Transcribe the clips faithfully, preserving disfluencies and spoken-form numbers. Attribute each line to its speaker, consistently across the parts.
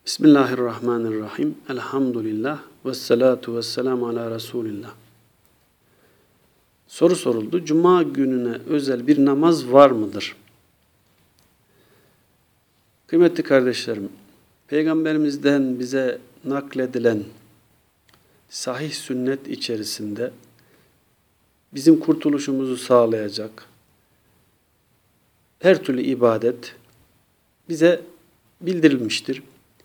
Speaker 1: Bismillahirrahmanirrahim. Elhamdülillah. Vessalatu vesselamu ala Resulillah. Soru soruldu. Cuma gününe özel bir namaz var mıdır? Kıymetli kardeşlerim, Peygamberimizden bize nakledilen sahih sünnet içerisinde bizim kurtuluşumuzu sağlayacak her türlü ibadet bize bildirilmiştir.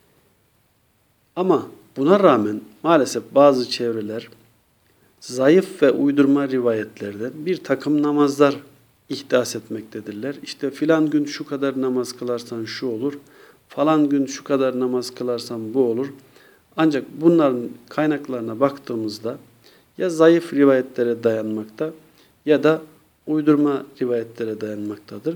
Speaker 1: Ama buna rağmen maalesef bazı çevreler zayıf ve uydurma rivayetlerden bir takım namazlar ihdas etmektedirler. İşte filan gün şu kadar namaz kılarsan şu olur, falan gün şu kadar namaz kılarsan bu olur. Ancak bunların kaynaklarına baktığımızda ya zayıf rivayetlere dayanmakta ya da uydurma rivayetlere dayanmaktadır.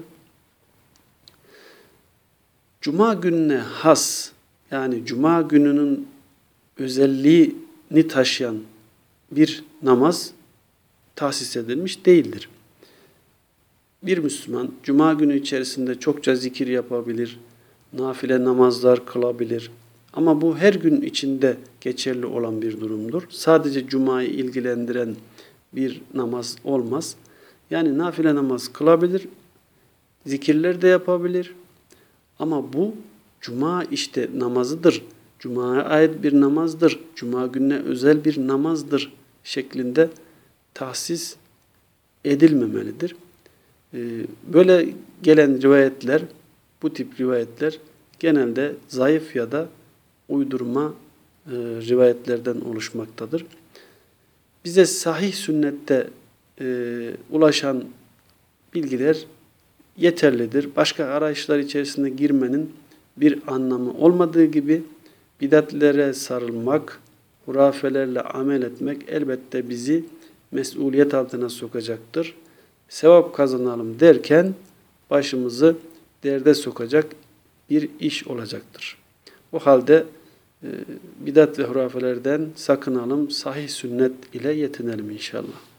Speaker 1: Cuma gününe has, yani Cuma gününün özelliğini taşıyan bir namaz tahsis edilmiş değildir. Bir Müslüman Cuma günü içerisinde çokça zikir yapabilir, nafile namazlar kılabilir. Ama bu her gün içinde geçerli olan bir durumdur. Sadece Cuma'yı ilgilendiren bir namaz olmaz. Yani nafile namaz kılabilir, zikirler de yapabilir. Ama bu Cuma işte namazıdır, Cuma'ya ait bir namazdır, Cuma gününe özel bir namazdır şeklinde tahsis edilmemelidir. Böyle gelen rivayetler, bu tip rivayetler genelde zayıf ya da uydurma rivayetlerden oluşmaktadır. Bize sahih sünnette ulaşan bilgiler yeterlidir. Başka arayışlar içerisine girmenin bir anlamı olmadığı gibi bidatlere sarılmak, hurafelerle amel etmek elbette bizi mesuliyet altına sokacaktır. Sevap kazanalım derken başımızı derde sokacak bir iş olacaktır. O halde e, bidat ve hurafelerden sakınalım, sahih sünnet ile yetinelim inşallah.